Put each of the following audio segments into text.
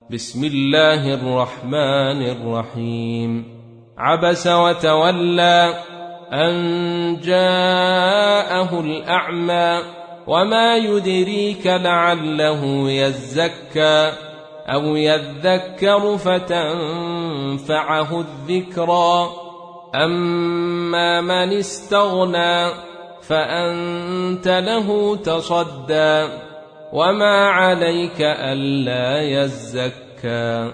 بسم الله الرحمن الرحيم. عبس وتولى أن جاءه الأعمى وما يدريك لعله يزكى أو يذكر فتنفعه الذكرى أما من استغنى فأنت له تصدى وما عليك ألا يزكى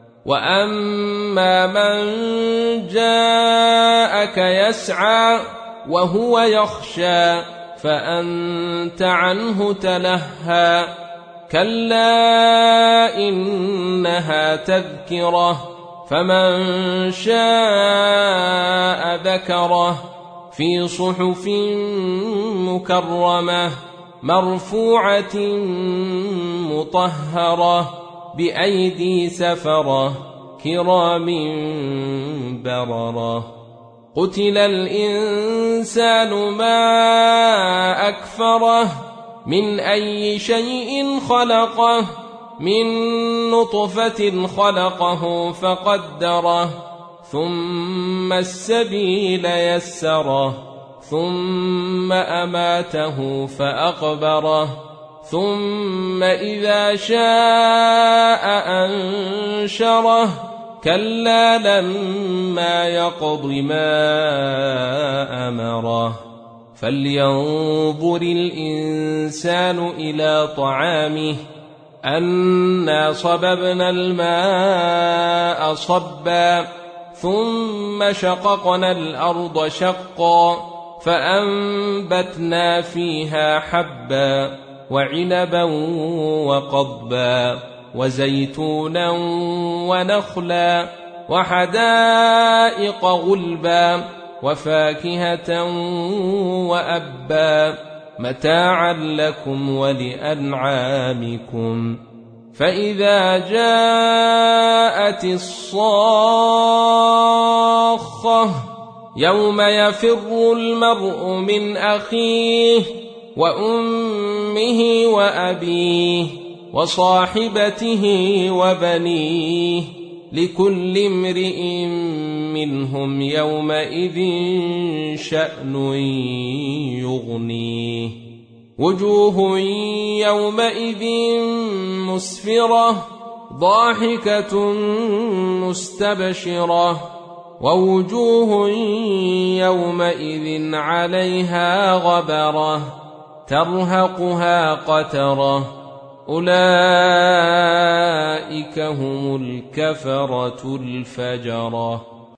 وأما من جاءك يسعى وهو يخشى فأنت عنه تلهى كلا إنها تذكرة فمن شاء ذكره في صحف مكرمة مرفوعة مطهرة بأيدي سفرة كرام بررة قتل الإنسان ما أكفره من أي شيء خلقه من نطفة خلقه فقدره ثم السبيل يسره ثم أماته فأقبره ثم إذا شاء أنشره كلا لما يقض ما أمره فلينظر الإنسان إلى طعامه أنا صببنا الماء صبا ثم شققنا الأرض شقا فأنبتنا فيها حبا وعنبا وقضبا وزيتونا ونخلا وحدائق غلبا وفاكهة وأبا متاعا لكم ولأنعامكم فإذا جاءت الصاخة يوم يفر المرء من أخيه وأمه وأبيه وصاحبته وبنيه لكل امرئ منهم يومئذ شأن يغنيه وجوه يومئذ مسفرة ضاحكة مستبشرة ووجوه يومئذ عليها غبرة ترهقها قترة أولئك هم الكفرة الفجرة.